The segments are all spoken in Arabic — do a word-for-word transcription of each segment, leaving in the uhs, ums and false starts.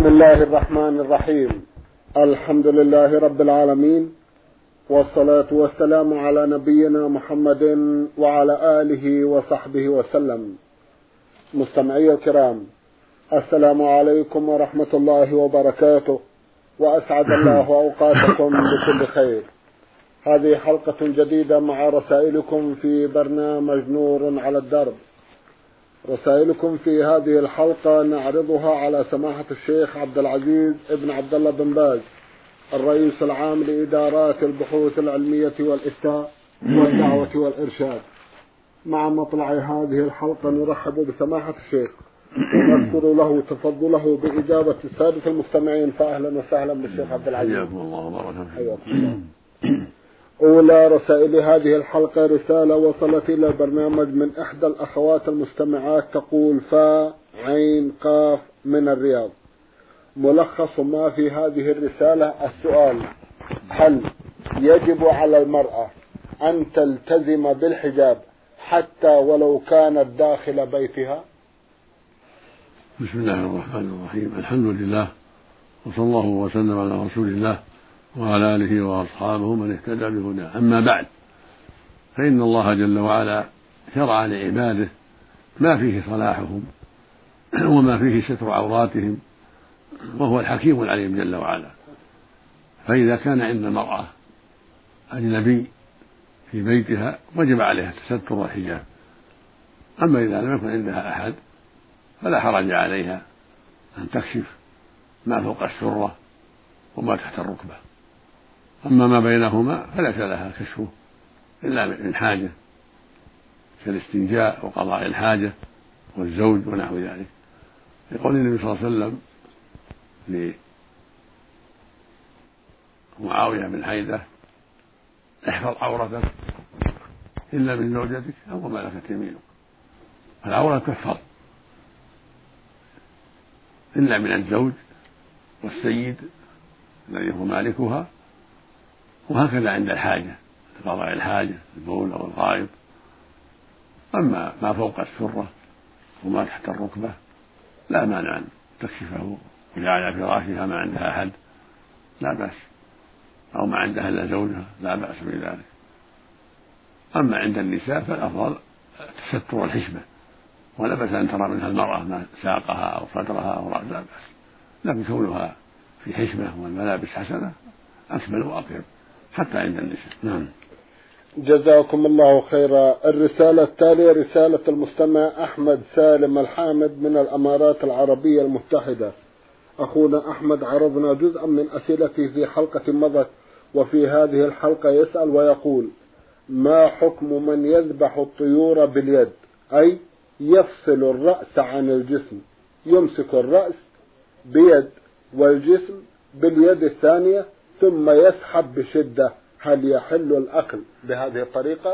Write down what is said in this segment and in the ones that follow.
بسم الله الرحمن الرحيم. الحمد لله رب العالمين، والصلاة والسلام على نبينا محمد وعلى آله وصحبه وسلم. مستمعي الكرام، السلام عليكم ورحمة الله وبركاته، وأسعد الله أوقاتكم بكل خير. هذه حلقة جديدة مع رسائلكم في برنامج نور على الدرب. رسائلكم في هذه الحلقة نعرضها على سماحة الشيخ عبد العزيز ابن عبد الله بن باز، الرئيس العام لإدارات البحوث العلمية والإفتاء والدعوة والإرشاد. مع مطلع هذه الحلقة نرحب بسماحة الشيخ ونذكر له تفضله بإجابة السادة المستمعين، فأهلا وسهلا بالشيخ عبد العزيز. حياكم الله وبارك حياكم الله. أولى رسائل هذه الحلقة رسالة وصلت إلى البرنامج من إحدى الأخوات المستمعات، تقول: فا عين قاف من الرياض. ملخص ما في هذه الرسالة السؤال: هل يجب على المرأة أن تلتزم بالحجاب حتى ولو كانت داخل بيتها؟ بسم الله الرحمن الرحيم. الحمد لله، وصلى الله وسلم على رسول الله وعلى آله وأصحابه من اهتدى بهداه. أما بعد، فإن الله جل وعلا شرع لعباده ما فيه صلاحهم وما فيه ستر عوراتهم، وهو الحكيم العليم جل وعلا. فإذا كان عند المرأة أجنبي في بيتها وجب عليها التستر والحجاب. أما إذا لم يكن عندها أحد فلا حرج عليها أن تكشف ما فوق السرة وما تحت الركبة. أما ما بينهما فليس لها كشفه إلا من حاجة كالاستنجاء وقضاء الحاجة والزوج ونحو ذلك، يقول النبي صلى الله عليه وسلم لمعاوية بن حيدة: احفظ عورتك إلا من زوجتك أو ما ملكت يمينك. فالعورة تحفظ إلا من الزوج والسيد الذي هو مالكها، وهكذا عند الحاجة قضاء الحاجة البول أو الغائط. أما ما فوق السرة وما تحت الركبة لا مانع أن تكشفه وهي على فراشها ما عندها أحد، لا بأس، أو ما عندها إلا زوجها لا بأس بذلك. أما عند النساء فالأفضل التستر والحشمة، ولا بأس أن ترى منها المرأة ما ساقها أو صدرها أو رأسها، لا بأس، لكن كونها في حشمة والملابس حسنة أكمل وأطيب حتى عند النساء. نعم. جزاكم الله خيرا. الرسالة التالية رسالة المستمع أحمد سالم الحامد من الأمارات العربية المتحدة. أخونا أحمد عرضنا جزءا من أسئلته في حلقة مضت، وفي هذه الحلقة يسأل ويقول: ما حكم من يذبح الطيور باليد، أي يفصل الرأس عن الجسم، يمسك الرأس بيد والجسم باليد الثانية ثم يسحب بشدة، هل يحل الأكل بهذه الطريقة؟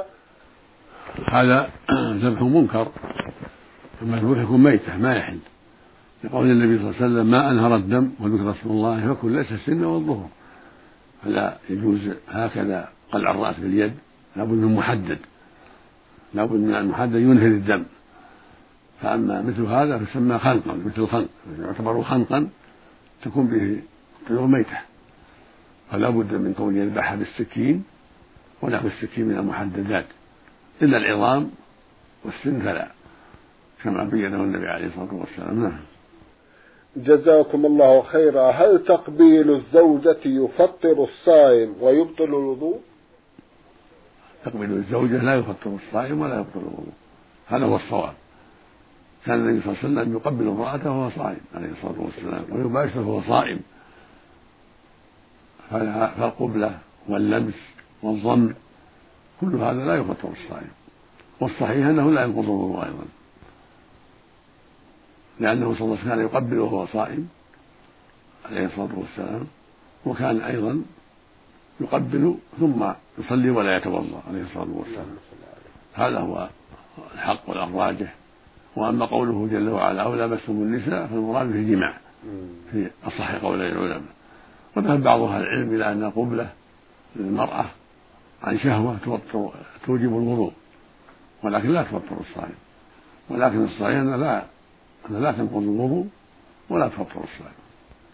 هذا ذبح منكر، المذبوح يكون ميتة ما يحل، يقول النبي صلى الله عليه وسلم: ما أنهر الدم وذكر اسم الله فكل ليس السن والظهر. فلا يجوز هكذا قلع الرأس باليد، لابد من محدد، لابد من المحدد ينهر الدم. فأما مثل هذا فيسمى خنقا، مثل الخنق يعتبر خنقا تكون به طيور ميتة، فلا بد من كون يذبحها بالسكين ونحو السكين من المحددات، إلا العظام والسن فلا، كما بينه النبي عليه الصلاة والسلام. نعم. جزاكم الله خيرا. هل تقبيل الزوجة يفطر الصائم ويبطل الوضوء؟ تقبيل الزوجة لا يفطر الصائم ولا يبطل الوضوء، هذا هو الصواب. كان النبي صلى الله عليه وسلم يقبل امرأته وهو صائم عليه الصلاة والسلام، ويباشر وهو صائم. فالقبلة واللمس والضم كل هذا لا يفطر الصائم، والصحيح أنه لا ينقض الوضوء أيضا، لأنه صلى الله عليه وسلم كان يقبل وهو صائم عليه الصلاة والسلام، وكان أيضا يقبل ثم يصلي ولا يتوضأ عليه الصلاة والسلام. هذا هو الحق والراجح. وأما قوله جل وعلا: أو لامستم النساء، فالمراد به الجماع في أصح قولي العلماء. وذهب بعض أهل العلم إلى أن قبلة للمرأة عن شهوة توجب الوضوء، ولكن لا تفطر الصائم، ولكن الصحيح أن لا أن لا تنقض الوضوء ولا تفطر الصائم.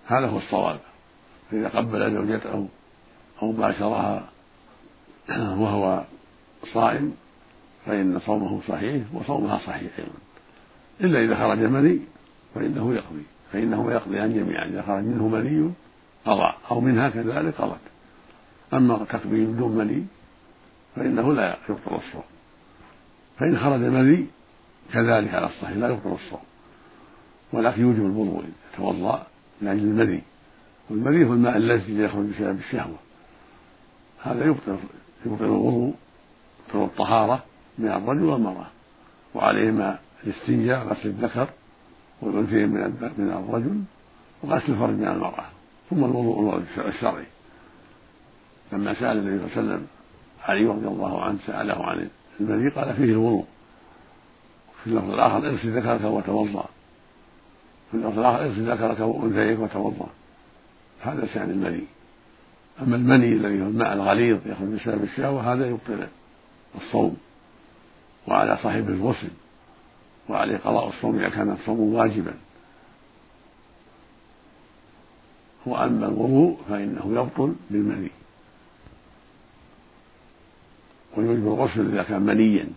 هذا هو الصواب. فإذا قبل زوجته أو باشرها وهو صائم فإن صومه صحيح وصومها صحيح أيضا، إلا إذا خرج مني فإنه يقضي فإنه يقضيان جميعا. إذا خرج منه مني قضى أو منها كذلك قضت. أما تقبيل بدون مني فإنه لا يبطل الصوم. فإن خرج مني كذلك على الصحيح لا يبطل الصوم، ولكن يوجب الوضوء يتوضأ من أجل المني، والمني هو الماء الذي يخرج بسبب الشهوة، هذا يبطل يبطل الوضوء، يبطل الطهارة من الرجل والمرأة، وعليهما الاستنجاء غسل الذكر والأنثيين من الرجل وغسل الفرج من المرأة، ثم الوضوء الشرعي. لما سأل النبي صلى الله عليه وسلم علي رضي الله عنه سأله عن المني قال فيه الوضوء، في اللفظ الآخر اغسل ذكرك وتوضأ، في اللفظ الآخر اغسل ذكرك وأنثيك وتوضأ. هذا شأن المني. أما المني الذي هو الماء الغليظ يخرج بسبب الشهوة هذا يبطل الصوم، وعلى صاحب الغسل وعليه قضاء الصوم إذا كان الصوم واجبا. وأما الوضوء فإنه يبطل بالمني، ويوجب الغسل إذا كان منيا.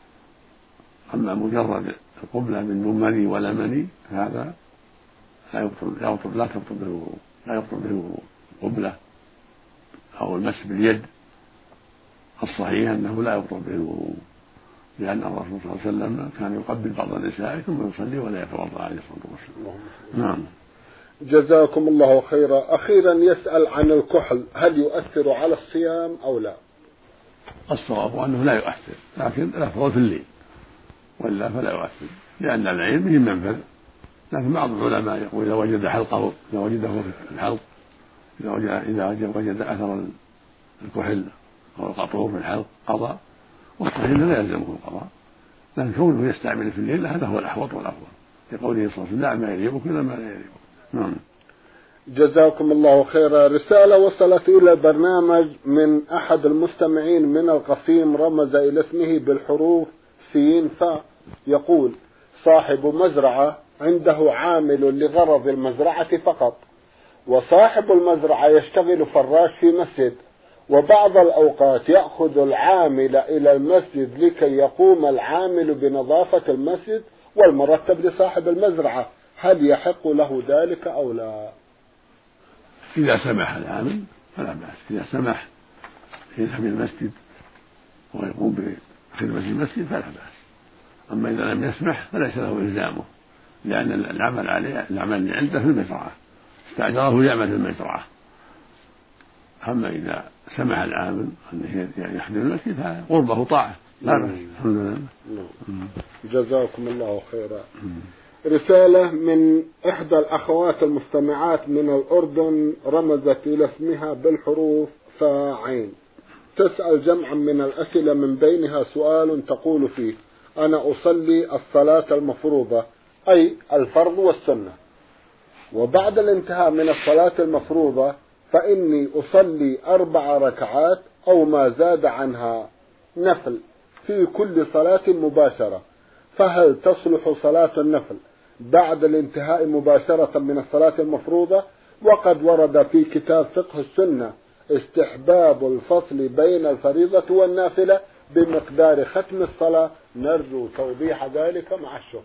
أما مجرد القبلة من دون مني ولا مني هذا لا يبطل لا يبطل لا تبطل به الوضوء لا يبطل به الوضوء. القبلة أو المس باليد الصحيح أنه لا يبطل به الوضوء، لأن الرسول صلى الله عليه وسلم كان يقبل بعض النساء ثم يصلي ولا يتوضأ عليه الصلاة والسلام. نعم. جزاكم الله خيرا. أخيرا يسأل عن الكحل، هل يؤثر على الصيام أو لا؟ الصواب أنه لا يؤثر، لكن الأفضل في الليل، وإلا فلا يؤثر، لأن العين به منفذ. لكن بعض العلماء يقول إذا وجد حلقه إذا وجده في الحلق إذا وجد إذا وجد أثر الكحل أو القطور في الحلق قضى، والصحيح لا يلزمه القضاء، لكن كونه يستعمل في الليل هذا هو الأحوط والأفضل، لقوله صلى الله عليه وسلم: دع ما يريبك إلى ما لا يريبك. نعم. جزاكم الله خيرا. رسالة وصلت إلى البرنامج من أحد المستمعين من القصيم، رمز إلى اسمه بالحروف سين فاء، يقول: صاحب مزرعة عنده عامل لغرض المزرعة فقط، وصاحب المزرعة يشتغل فراش في مسجد، وبعض الأوقات يأخذ العامل إلى المسجد لكي يقوم العامل بنظافة المسجد والمرتب لصاحب المزرعة، هل يحق له ذلك أو لا؟ إذا سمح العامل فلا بأس، إذا سمح يذهب إلى المسجد ويقوم بخدمة المسجد فلا بأس. أما إذا لم يسمح فليس له إلزامه، لأن العمل عليه العمل عنده في المزرعة، استأجره يعمل في المزرعة. أما إذا سمح العامل أن يخدم المسجد فقربه طاعة لا بأس. الحمد لله. جزاكم الله خيرا. رسالة من إحدى الأخوات المستمعات من الأردن، رمزت إلى اسمها بالحروف فاعين، تسأل جمعا من الأسئلة، من بينها سؤال تقول فيه: أنا أصلي الصلاة المفروضة أي الفرض والسنة، وبعد الانتهاء من الصلاة المفروضة فإني أصلي أربع ركعات أو ما زاد عنها نفل في كل صلاة مباشرة، فهل تصلح صلاة النفل بعد الانتهاء مباشرة من الصلاة المفروضة؟ وقد ورد في كتاب فقه السنة استحباب الفصل بين الفريضة والنافلة بمقدار ختم الصلاة، نرجو توضيح ذلك مع الشكر.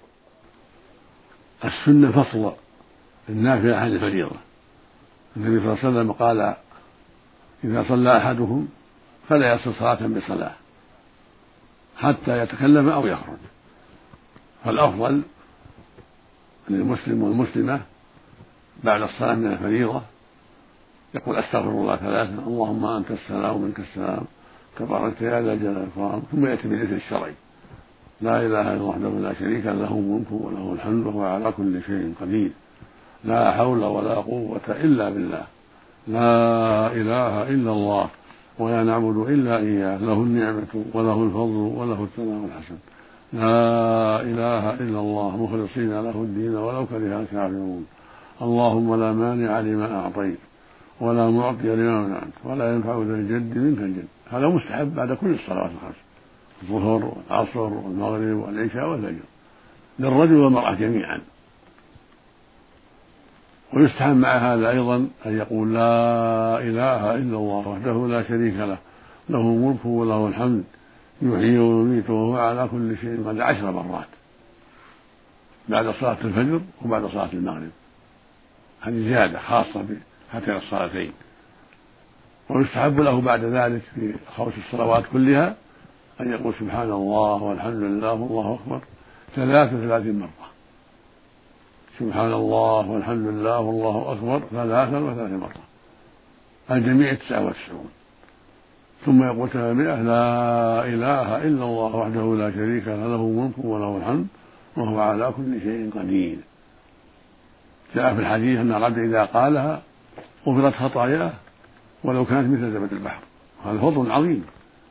السنة فصل النافلة عن الفريضة. النبي صلى الله عليه وسلم قال: إذا صلى أحدكم فلا يصل صلاة بصلاة حتى يتكلم أو يخرج. فالأفضل للمسلم والمسلمة بعد الصلاة من الفريضة يقول: أستغفر الله ثلاثا، اللهم أنت السلام ومنك السلام، تباركت يا ذا الجلال والإكرام، ثم يأتي بالذكر الشرعي: لا إله إلا الله وحده لا شريك له، له الملك وله الحمد وهو على كل شيء قدير، لا حول ولا قوة إلا بالله، لا إله إلا الله ولا نعبد إلا إياه، له النعمة وله الفضل وله الثناء الحسن، لا إله إلا الله مخلصين له الدين ولو كره الكافرون، اللهم لا مانع لما أعطيت ولا معطي لما منعت ولا ينفع ذا الجد منك الجد. هذا مستحب بعد كل الصلوات الخمس، الظهر والعصر والمغرب والعشاء والفجر، للرجل والمرأة جميعا. ويستحب مع هذا أيضا أن يقول لا إله إلا الله وحده لا شريك له له الملك وله الحمد يحيي ويميت وهو على كل شيء قدير عشر مرات بعد صلاة الفجر وبعد صلاة المغرب. هذه زيادة خاصة بهاتين الصلاتين. ويستحب له بعد ذلك في خوش الصلوات كلها أن يقول سبحان الله والحمد لله والله أكبر ثلاث وثلاثين مرة. سبحان الله والحمد لله والله أكبر ثلاثا وثلاثين مرة، الجميع تسعة وتسعون. ثم يقول تابعه لا إله إلا الله وحده لا شريك له له الملك وله الحمد وهو على كل شيء قدير. جاء في الحديث أن العبد إذا قالها غفرت خطاياه ولو كانت مثل زبد البحر. هذا فضل عظيم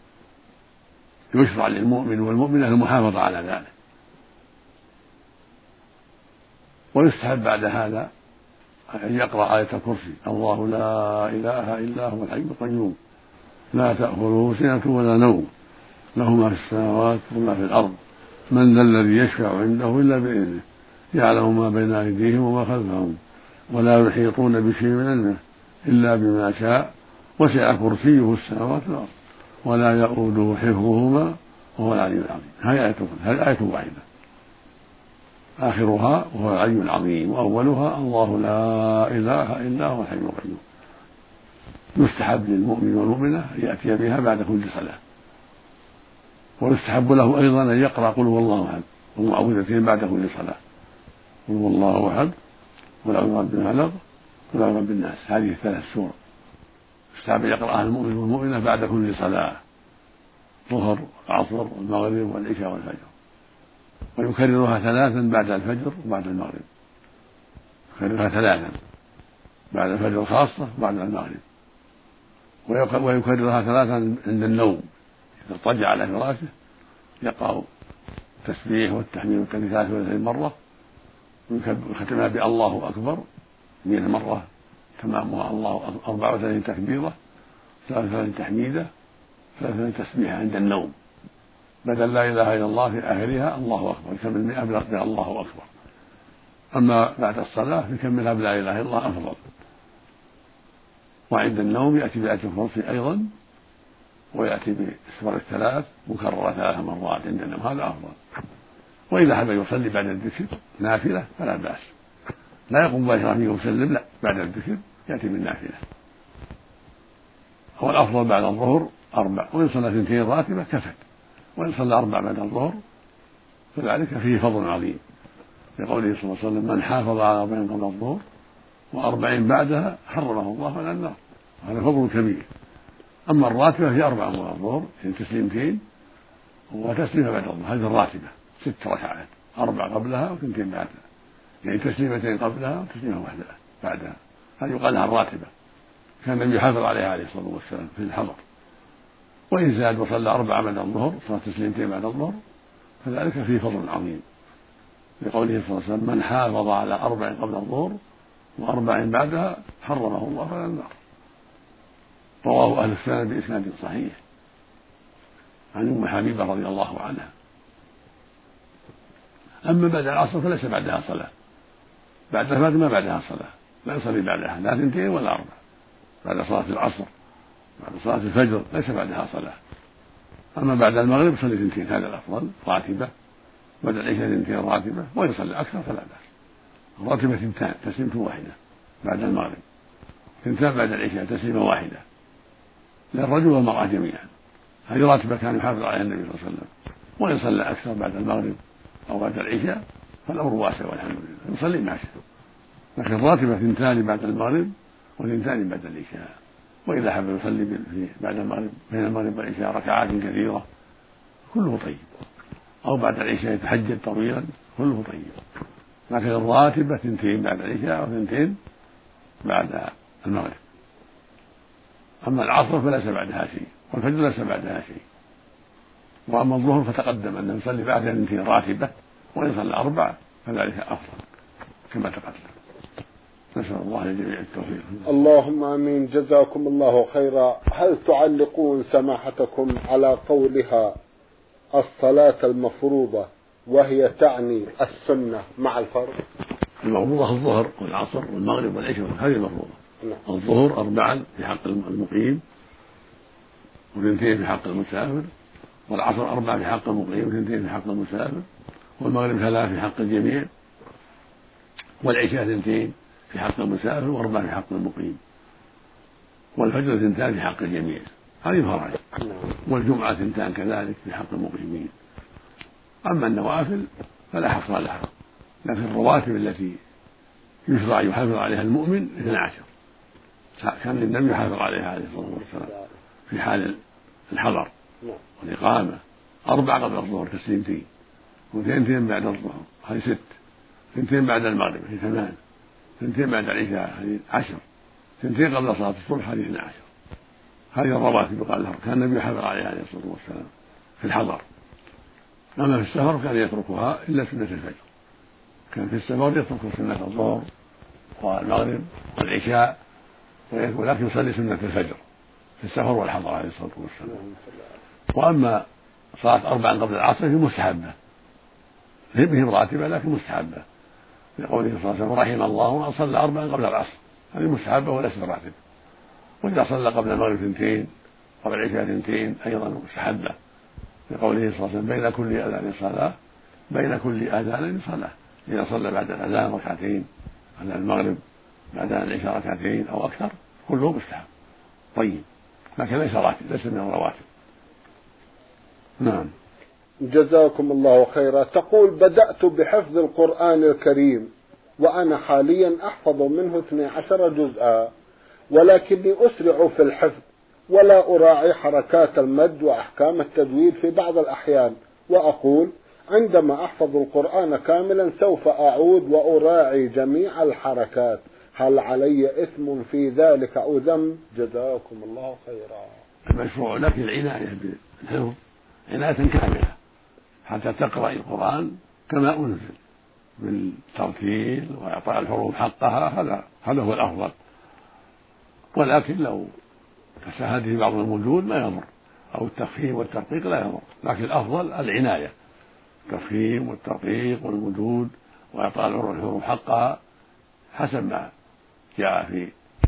يشرع للمؤمن والمؤمنة المحافظة على ذلك. ويستحب بعد هذا أن يقرأ آية الكرسي الله لا إله إلا هو الحي القيوم لا تأخذه سنة ولا نوم له ما في السماوات وما في الأرض من ذا الذي يشفع عنده إلا بإذنه يعلم ما بين أيديهم وما خلفهم ولا يحيطون بشيء من علمه إلا بما شاء وسع كرسيه السماوات والأرض ولا يؤوده حفظهما وهو العلي العظيم. هذه آية واحدة آخرها وهو العلي العظيم وأولها الله لا إله إلا هو الحي القيوم. يستحب للمؤمن والمؤمنة أن يأتي بها بعد كل صلاة. ويستحب له أيضا أن يقرأ قل هو الله أحد والمعوذتين بعد كل صلاة قل هو الله أحد قل أعوذ برب الفلق قل أعوذ برب الناس. هذه الثلاث سور يستحب يقرأها المؤمن والمؤمنة بعد كل صلاة الظهر العصر والمغرب والعشاء والفجر. ويكررها ثلاثا بعد الفجر وبعد المغرب. يكررها ثلاثا بعد الفجر خاصة وبعد المغرب. ويكررها ثلاثا عند النوم إذا اضطجع على فراشه يقرأ التسبيح والتحميد والتكبير ثلاث وثلاثين مرة ويختمها بالله أكبر مئة مرة تمامها الله أربعة وثلاثين تكبيرة ثلاث وثلاثين تحميدة ثلاث وثلاثين تسبيحة عند النوم بدل لا إله إلا الله في آخرها الله أكبر يكمل مئة بلا الله أكبر. أما بعد الصلاة يكملها بلا إله إلا الله أفضل. وعند النوم يأتي بآية الكرسي أيضا ويأتي بالسور الثلاث مكررة ثلاث مرات عند النوم هذا أفضل. وإذا حب يصلي بعد الذكر نافلة فلا بأس لا يقوم مباشرة فيه ويسلم لا بعد الذكر يأتي بالنافلة. هو الأفضل بعد الظهر أربع وإن صلى اثنتين راتبة كفت وإن صلى أربع بعد الظهر فذلك فيه فضل عظيم لقوله صلى الله عليه وسلم من حافظ على أربعين قبل الظهر وأربعين بعدها حرمه الله على النار. هذا فضل كبير. أما الراتبة هي أربع قبل الظهر يعني تسليمتين وتسليمة بعد الظهر. هذه الراتبة ست ركعات أربع قبلها وثنتين بعدها يعني تسليمتين قبلها وتسليمة واحدة بعدها. هذه يقال لها الراتبة. كان النبي يحافظ عليها عليه الصلاة والسلام في الحضر. وإن زاد وصلى أربع بعد الظهر صلاة تسليمتين بعد الظهر فذلك فيه فضل عظيم لقوله صلى الله عليه وسلم من حافظ على أربع قبل الظهر وأربع بعدها حرمه الله على النار. رواه أهل السنة بإسناد صحيح عن أم حبيبة رضي الله عنها. أما بعد العصر فليس بعدها صلاة بعد الفجر ما بعدها صلاة لا يصلي بعدها لا اثنتين ولا أربع. بعد صلاة العصر بعد صلاة الفجر ليس بعدها صلاة. أما بعد المغرب صلي اثنتين هذا الأفضل راتبة بعد العشاء اثنتين راتبة وإن صلى أكثر فلا بأس. الراتبة اثنتان تسليمة واحدة بعد المغرب اثنتان بعد العشاء تسليمة واحدة للرجل والمرأة جميعا. هذه راتبة كان يحافظ عليها النبي صلى الله عليه وسلم. وإن صلى أكثر بعد المغرب أو بعد العشاء فالأمر واسع والحمد لله يصلي ما شاء. لكن الراتبة اثنتان بعد المغرب واثنتان بعد العشاء. وإذا حب يصلي بعد المغرب بين المغرب والعشاء ركعات كثيرة كله طيب أو بعد العشاء يتحجد طويلا كله طيب. لكن الراتبة اثنتين بعد العشاء أو اثنتين بعد المغرب. أما العصر فليس بعدها شيء والفجر ليس بعدها شيء. وأما الظهر فتقدم أن يصلي بعد اثنتين راتبة وإن صلى أربع فذلك أفضل كما تقدم. نسأل الله للجميع التوفيق. اللهم آمين. جزاكم الله خيرا. هل تعلقون سماحتكم على قولها الصلاة المفروضة وهي تعني السنة مع الفرض؟ المفروضة الظهر والعصر والمغرب والعشاء، هذه المفروضة. الظهر أربعا في حق المقيم واثنتين في حق المسافر، والعصر أربعة في حق المقيم واثنتين في حق المسافر، والمغرب ثلاث في حق الجميع، والعشاء اثنتين في حق المسافر وأربعة في حق المقيم، والفجر اثنتان في حق الجميع. هذه فرائض. والجمعة اثنتان كذلك في حق المقيمين. أما النوافل فلا حصر لها، لكن الرواتب التي يشرع يحافظ عليها المؤمن اثنا عشر كان النبي يحافظ عليها عليه الصلاة والسلام في حال الحضر والإقامة: أربع قبل الظهر تسليمتين، واثنتين بعد الظهر هذه ست، اثنتين بعد المغرب هذه ثمان، اثنتين بعد العشاء هذه عشر، اثنتين قبل صلاة الصبح هذه اثنا عشر. هذه الرواتب يقال لها كان النبي يحافظ عليها عليه الصلاة والسلام في الحضر. أما في السفر كان يتركها إلا سنة الفجر، كان في السفر يترك سنة الظهر والمغرب والعشاء ولكن يصلي سنة الفجر في السفر والحضر عليه الصلاة والسلام. وأما صلاة أربعا قبل العصر في مستحبة، بهم راتبة لكن مستحبة، لقوله صلى الله عليه وسلم: رحم الله من صلى أربعا قبل العصر، هذه مستحبة وليست راتبة. وإذا صلى قبل المغرب اثنتين قبل العشاء اثنتين أيضا مستحبة، لقوله صلى الله عليه وسلم: بين كل أذان صلاة بين كل آذان صلاة. إذا صلى بعد الأذان ركعتين، بعد المغرب بعد العشاء ركعتين أو أكثر كله مستحب. طيب، لكن ليس راتب، ليس من الرواتب. نعم. جزاكم الله خيرا. تقول: بدأت بحفظ القرآن الكريم وأنا حاليا أحفظ منه اثني عشر جزءا، ولكني أسرع في الحفظ ولا أراعي حركات المد وأحكام التجويد في بعض الأحيان، وأقول عندما أحفظ القرآن كاملا سوف أعود وأراعي جميع الحركات، هل علي إثم في ذلك أو ذنب؟ جزاكم الله خيرا. المشروع لك العناية بالحفظ عناية كاملة حتى تقرأ القرآن كما أنزل بالترتيل وإعطاء الحروف حقها، هذا هذا هو الأفضل. ولكن لو تساهل في بعض المدود ما يضر، أو التفخيم والترقيق لا يضر، لكن الأفضل العناية، التفخيم والترقيق والمدود وإعطاء الحروف حقها حسب ما جاء في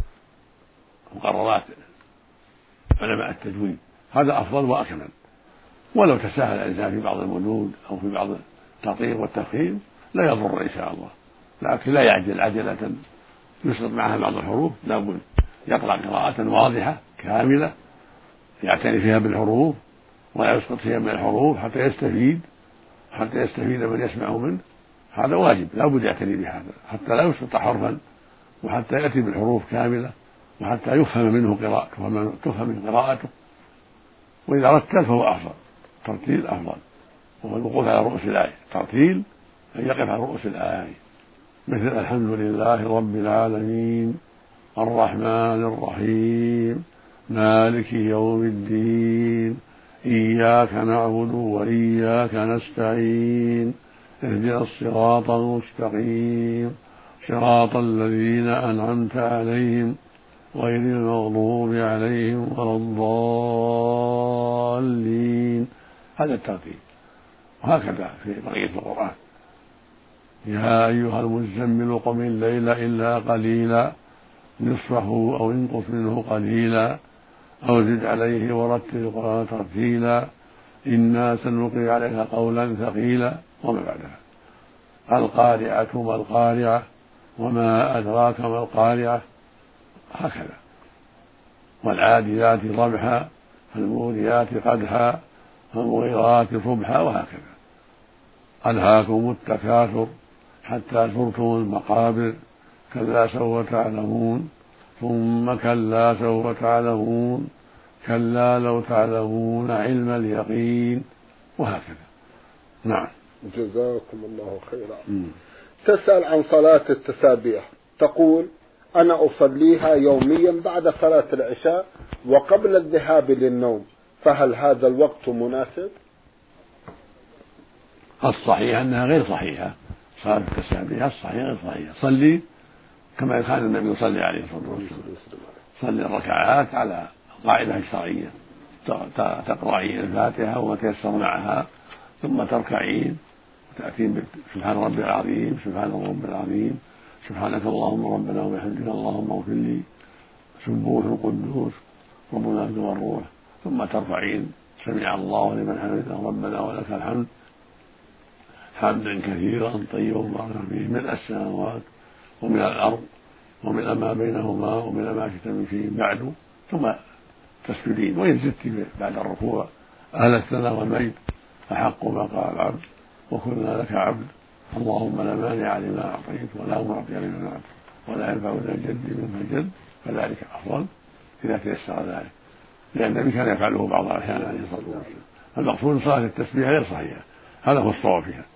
مقررات علماء التجويد، هذا أفضل وأكمل. ولو تساهل الإنسان في بعض المدود أو في بعض الترقيق والتفخيم لا يضر إن شاء الله، لكن لا يعجل عجلة يسقط معها بعض الحروف، لابد يقرأ قراءة واضحة كاملة يعتني فيها بالحروف ولا يسقط فيها من الحروف حتى يستفيد حتى يستفيد من يسمع منه، هذا واجب لابد يعتني بهذا حتى لا يسقط حرفا، وحتى يأتي بالحروف كاملة، وحتى يفهم منه قراءته تفهم من قراءته. وإذا رتل فهو أفضل، ترتيل أفضل، وهو الوقوف على رؤوس الآية، ترتيل أن يقف على رؤوس الآية، مثل الحمد لله رب العالمين الرحمن الرحيم مالك يوم الدين إياك نعبد وإياك نستعين اهدنا الصراط المستقيم صراط الذين أنعمت عليهم غير المغضوب عليهم ولا الضالين، هذا الترتيب. وهكذا في بقية القرآن: يا أيها المزمل قم الليل إلا قليلا نصفه أو انقص منه قليلا أو زد عليه ورتل القرآن ترتيلا إنا سنلقي عليك قولا ثقيلا، وما بعدها: القارعة ما القارعة وما أدراك ما القارعة، هكذا. والعاديات ضبحا فالموريات قدحا فالمغيرات صبحا، وهكذا. ألهاكم التكاثر حتى زرتم المقابر كلا سوف تعلمون ثم كلا سوف تعلمون كلا لو تعلمون علم اليقين، وهكذا. نعم. جزاكم الله خيرا. م. تسأل عن صلاة التسابيح، تقول: أنا أصليها يوميا بعد صلاة العشاء وقبل الذهاب للنوم، فهل هذا الوقت مناسب؟ الصحيح أنها غير صحيحة، صلاة التسابيح الصحيح غير صحيحة. صلي كما كان النبي يصلي عليه الصلاة والسلام، صلي الركعات على القاعدة الشرعية، تقرأين الفاتحة وما تيسر معها، ثم تركعين تأتين سبحان ربي العظيم، سبحان ربي العظيم، سبحانك اللهم ربنا وبحمدك اللهم اغفر لي، سبوح قدوس رب الملائكة والروح، ثم ترفعين سمع الله لمن حمده ربنا ولك الحمد حمدا كثيرا طيبا مباركا فيه ملء السماوات وملء الأرض وملء ما بينهما وملء ما شئت من شيء بعد، ثم تسجدين. وإن زدت بعد الركوع أهل الثناء والمجد أحق ما قال العبد وكلنا لك عبد اللهم لا مانع لما أعطيت ولا معطي لما منعت ولا ينفع ذا الجد منك الجد، فذلك أفضل إذا تيسر ذلك، لأن النبي كان يفعله بعض الأحيان عليه الصلاة والسلام. المقصود صلاة التسبيح غير صحيحة، هذا هو الصواب فيها.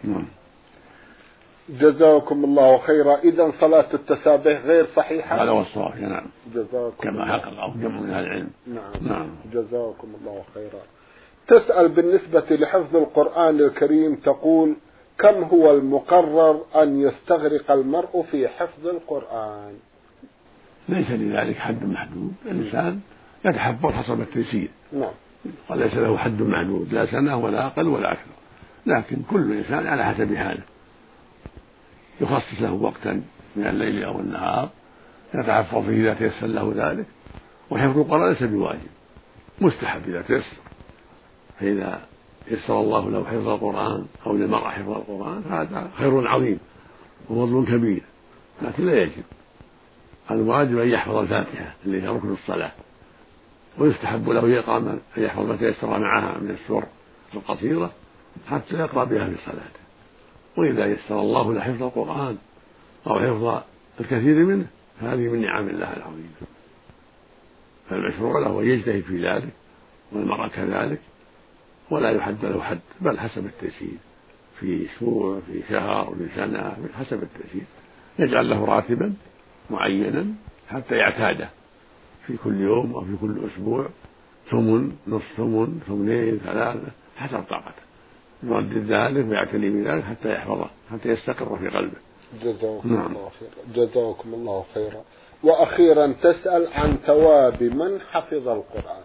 جزاكم الله خيرا. إذا صلاة التسابيح غير صحيحة، هذا هو الصواب. نعم، جزاكم كما حقق جمع من أهل العلم. نعم. نعم جزاكم الله خيرا. تسأل بالنسبة لحفظ القرآن الكريم، تقول: كم هو المقرر أن يستغرق المرء في حفظ القرآن؟ ليس لذلك حد محدود، الإنسان يتحفظ حسب التيسير. نعم. وليس له حد محدود، لا سنة ولا أقل ولا أكثر، لكن كل إنسان على حسب حاله يخصص له وقتا من الليل أو النهار يتحفظ فيه إذا تيسر له ذلك. وحفظ القرآن ليس بواجب، مستحب إذا تيسر، فإذا يسر الله له حفظ القرآن أو للمرأة حفظ القرآن هذا خير عظيم وفضل كبير، لكن لا يجب. الواجب أن يحفظ الفاتحة اللي هي ركن الصلاة، ويستحب له يقام أن يحفظ ما تيسر معها من السور القصيرة حتى يقرأ بها في صلاته. وإذا يسر الله له حفظ القرآن أو حفظ الكثير منه فهذه من نعم الله العظيمة، فالمشروع له أن يجتهد في ذلك، والمرأة كذلك، ولا يحد له حد، بل حسب التيسير، في أسبوع في شهر في سنة حسب التيسير، يجعل له راتبا معينا حتى يعتاده في كل يوم أو في كل أسبوع، ثمن نصف ثمن ثمنين ثلاثة حسب طاقته، يردد ذلك ويعتني بذلك حتى يحفظه حتى يستقر في قلبه. جزاكم نعم. الله خيرا. جزاكم الله خيرا. وأخيرا تسأل عن ثواب من حفظ القرآن.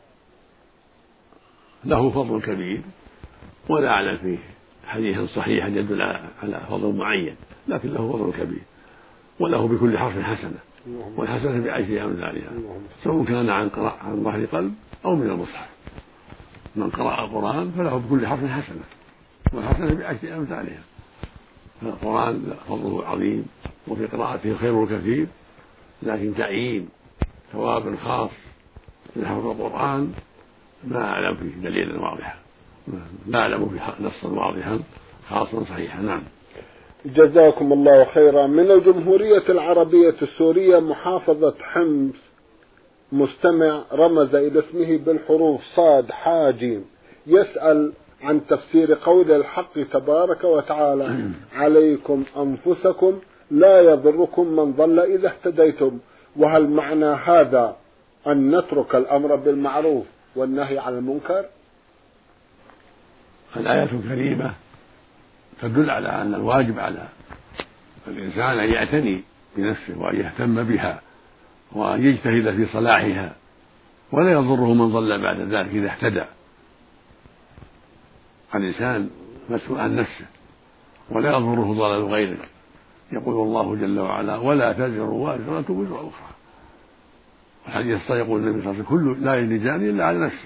له فضل كبير، ولا أعلم فيه حديثا صحيحا يدل على فضل معين، لكن له فضل كبير، وله بكل حرف حسنة، والحسنة بعشر أمثالها، سواء كان عن قراءة عن ظهر قلب أو من المصحف. من قرأ القرآن فله بكل حرف حسنة، والحسنة بعشر أمثالها. فالقرآن فضله عظيم، وفي قراءته خير كثير، لكن تعيين ثواب خاص لحفظ القرآن ما أعلم فيه دليلا واضحا، لا أعلم فيه نصا واضحا خاصا صحيحا. نعم. جزاكم الله خيرا. من الجمهورية العربية السورية محافظة حمص مستمع رمز إلى اسمه بالحروف صاد حاجيم، يسأل عن تفسير قول الحق تبارك وتعالى: عليكم أنفسكم لا يضركم من ضل إذا اهتديتم. وهل معنى هذا أن نترك الأمر بالمعروف والنهي عن المنكر؟ الآية الكريمة تدل على أن الواجب على الإنسان أن يعتني بنفسه وأن يهتم بها وأن يجتهد في صلاحها، ولا يضره من ضل بعد ذلك إذا اهتدى. الإنسان مسؤول عن نفسه ولا يضره ضلال غيره. يقول الله جل وعلا: ولا تزر وازرة وزر أخرى. والحديث الصحيح يقول النبي صلى الله عليه وسلم: كل لا يلجان إلا على نفسه.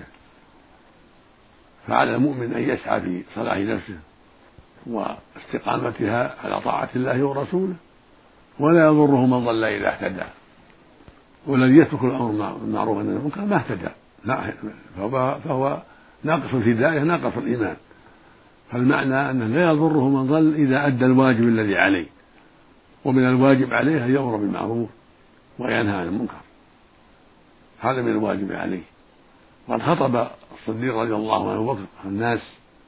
فعلى المؤمن أن يسعى في صلاح نفسه واستقامتها على طاعة الله ورسوله، ولا يضره من ضل إذا اهتدى. والذي يترك الأمر بالمعروف والنهي عن المنكر ما اهتدى، فهو ناقص الهداية ناقص الإيمان. فالمعنى أنه لا يضره من ضل إذا أدى الواجب الذي عليه، ومن الواجب عليه أن يأمر بالمعروف وينهى عن المنكر، هذا من الواجب عليه. وقد خطب الصديق رضي الله عنه وبكر الناس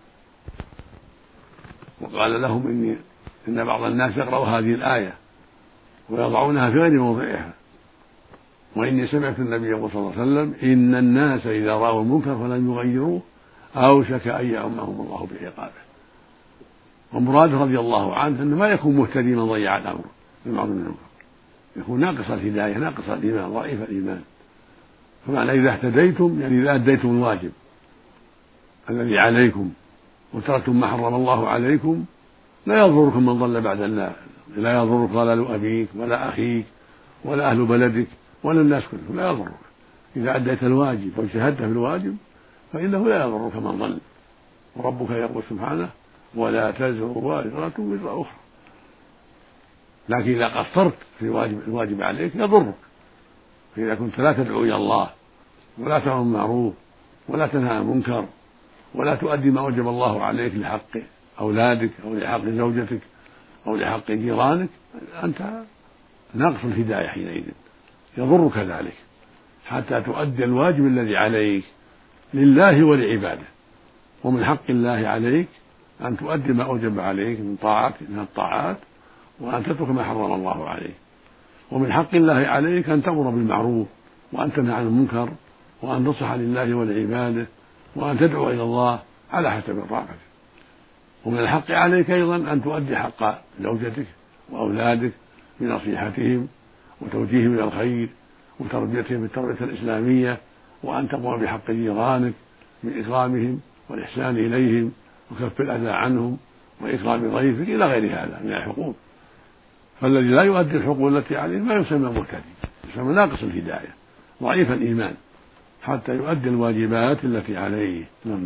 وقال لهم: إني إن بعض الناس يقرأ هذه الآية ويضعونها في غير موضعها، وإني سمعت النبي صلى الله عليه وسلم: إن الناس إذا رأوا المنكر فلم يغيروه أوشك أن يعمهم الله بعقابه. ومراد رضي الله عنه أنه ما يكون مهتدي من ضيع الأمر بالمعروف والنهي عن المنكر، يكون ناقص الهداية ناقص الإيمان ضعيف الإيمان. فمعنى إذا اهتديتم يعني إذا أديتم الواجب الذي عليكم وتركتم ما حرم الله عليكم لا يضركم من ضل بعد الله، لا يضرك ضلال أبيك ولا أخيك ولا أهل بلدك ولا الناس كلهم، لا يضرك إذا أديت الواجب واجتهدت في الواجب فإنه لا يضرك من ضل. وربك يقول سبحانه: ولا تزر وازرة وزر أخرى. لكن إذا قصرت في الواجب, الواجب عليك يضرك، فإذا كنت لا تدعو إلى الله ولا تأمر بالمعروف ولا تنهى عن المنكر ولا تؤدي ما أوجب الله عليك لحق أولادك أو لحق زوجتك أو لحق جيرانك، أنت ناقص الهداية حينئذ، يضرك ذلك حتى تؤدي الواجب الذي عليك لله ولعباده. ومن حق الله عليك أن تؤدي ما أوجب عليك من طاعات من الطاعات وأن تترك ما حرم الله عليك. ومن حق الله عليك أن تأمر بالمعروف وأن تنهى عن المنكر وأن تصلح لله ولعباده وأن تدعو إلى الله على حسب طاقتك. ومن الحق عليك أيضا أن تؤدي حق زوجتك وأولادك بنصيحتهم وتوجيههم إلى الخير وتربيتهم بالتربية الإسلامية، وأن تقوم بحق جيرانك بإكرامهم والإحسان إليهم وكف الأذى عنهم وإكرام ضيفك إلى غير هذا من الحقوق. فالذي لا يؤدي الحقوق التي عليه ما يسمى مهتدي، يسمى ناقص الهداية ضعيف الإيمان حتى يؤدي الواجبات التي عليه.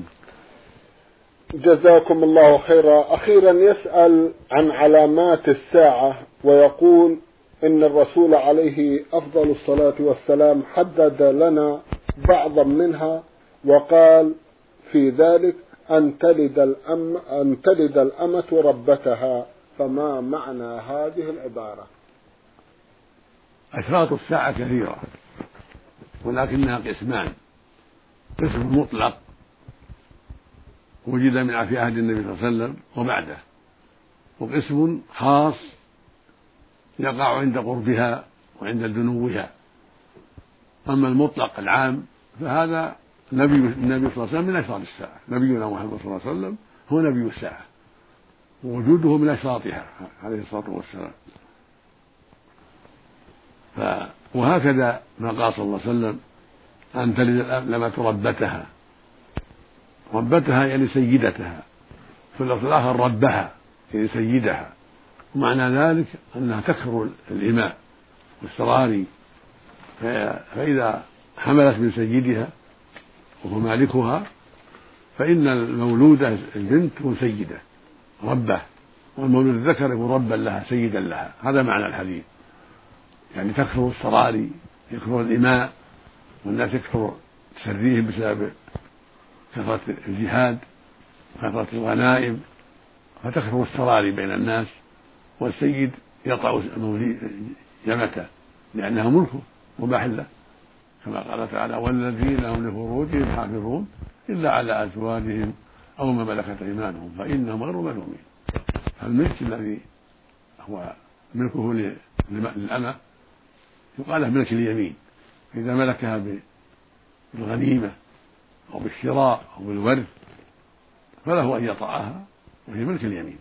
جزاكم الله خيرا. أخيرا يسأل عن علامات الساعة ويقول إن الرسول عليه أفضل الصلاة والسلام حدد لنا بعضا منها وقال في ذلك أن تلد الأم أن تلد الأمة ربتها، فما معنى هذه العبارة؟ أشراط الساعة كثيرة ولكنها قسمان: قسم مطلق وجد من في عهد النبي صلى الله عليه وسلم وبعده، وقسم خاص يقع عند قربها وعند دنوها. أما المطلق العام فهذا نبي النبي صلى الله عليه وسلم من أشراط الساعة. نبينا محمد صلى الله عليه وسلم هو نبي الساعة ووجوده من أشراطها عليه الصلاة والسلام. ف... وهكذا ما قال صلى الله عليه وسلم أن تلد الأمة ربتها. ربتها يعني سيدتها، في اللفظ الآخر ربها يعني سيدها، ومعنى ذلك أنها تكثر الإماء والسراري، فإذا حملت من سيدها وهو مالكها فإن المولودة البنت تكون سيدة ربه، والمولود الذكر يكون ربا لها سيدا لها. هذا معنى الحديث، يعني تكثر السراري، يكثر الإماء، والناس يكثر تسريهم بسبب كثرة الجهاد وكثرة الغنائم، فتكثر السراري بين الناس، والسيد يطأ يمته لأنها ملكه مباح له، كما قال تعالى: والذين هم لفروجهم حافظون إلا على أزواجهم أو ما ملكت أيمانهم فإنهم غير ملومين. فالملك الذي هو ملكه للأمة يقال له ملك اليمين، إذا ملكها بالغنيمة أو بالشراء أو بالورث فله أن يطأها وهي ملك اليمين.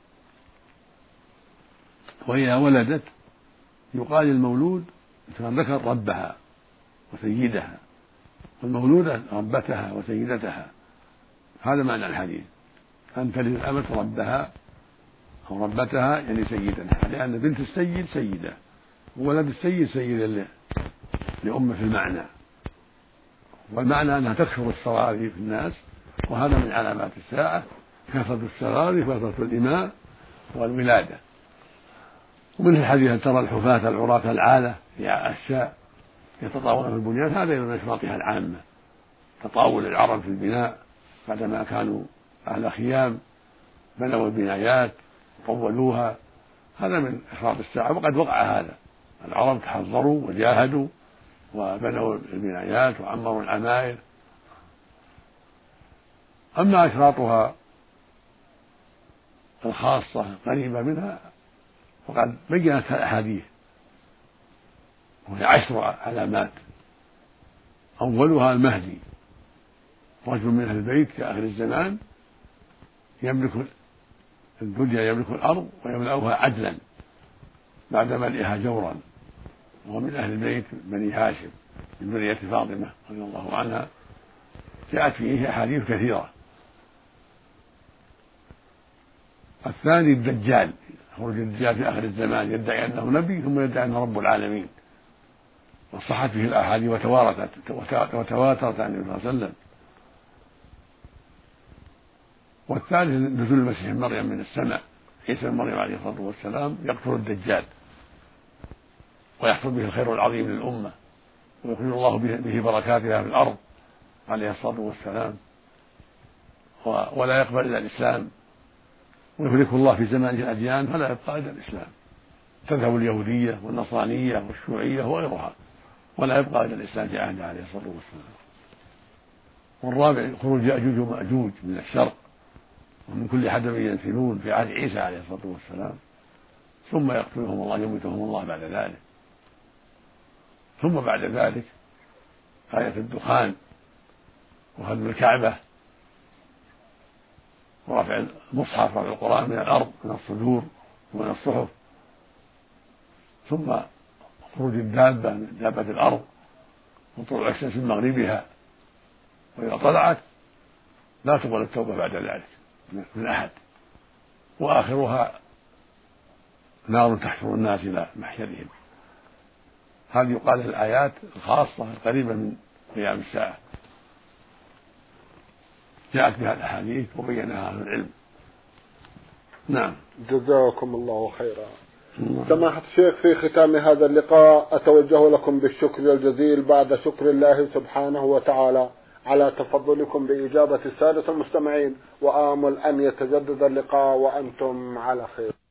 وإذا ولدت يقال المولود كان ذكر ربها وسيدها، والمولودة ربتها وسيدتها. هذا معنى الحديث: أن تلد الأمة ربها أو ربتها يعني سيدتها، لأن بنت السيد سيدة وولد السيد سيدا لأمة في المعنى، والمعنى أنها تكثر السراري في الناس، وهذا من علامات الساعة: كثرة السراري وكثرة الإماء والولادة. ومن الحديث: أن ترى الحفاة العراة العالة في الشاء يتطاولون في البنيان، هذا من أشراطها العامة: تطاول العرب في البناء بعدما كانوا أهل خيام بنوا البنايات وطولوها، هذا من أشراط الساعة. وقد وقع هذا، العرب تحضروا وجاهدوا وبنوا البنايات وعمروا العماير. أما أشراطها الخاصة قريبة منها فقد بينت الأحاديث، وهي عشر علامات: أولها المهدي، رجل من أهل البيت كآخر الزمان يملك الدنيا، يملك الأرض ويملأها عدلا بعد ملئها جورا، وهو من أهل البيت بني هاشم من ذرية فاطمة رضي الله عنها، جاءت فيه أحاديث كثيرة. الثاني الدجال، خروج الدجال في آخر الزمان، يدعي أنه نبي ثم يدعي أنه رب العالمين، وصحت فيه الأحاديث وتواترت وتواترت عن النبي صلى الله عليه وسلم. والثالث نزول المسيح مريم من السماء، عيسى بن مريم عليه الصلاة والسلام يقتل الدجال ويحصل به الخير العظيم للأمة، ويخرج الله به بركاتها في الأرض عليه الصلاة والسلام، ولا يقبل إلا الإسلام، ويهلك الله في زمانه الأديان فلا يبقى إلا الإسلام، تذهب اليهودية والنصرانية والشيوعية وغيرها، ولا يبقى إلا الإسلام في عهده عليه الصلاة والسلام. والرابع خروج يأجوج ومأجوج من الشرق ومن كل حدب ينسلون في عهد عيسى عليه الصلاة والسلام، ثم يقتلهم الله يميتهم الله بعد ذلك. ثم بعد ذلك آية الدخان وهدم الكعبة ورفع المصحف ورفع القرآن من الأرض من الصدور ومن الصحف، ثم خروج الدابة من دابة الأرض وطلوع الشمس من مغربها، وإذا طلعت لا تقبل التوبة بعد ذلك من أحد، وآخرها نار تحشر الناس إلى محشرهم. هذه يقال الآيات الخاصة القريبة من قيام الساعة جاءت بها الأحاديث وبينها أهل العلم. نعم. جزاكم الله خيرا. سماحة الشيخ، في ختام هذا اللقاء أتوجه لكم بالشكر الجزيل بعد شكر الله سبحانه وتعالى على تفضلكم بإجابة السادة المستمعين، وآمل أن يتجدد اللقاء وأنتم على خير.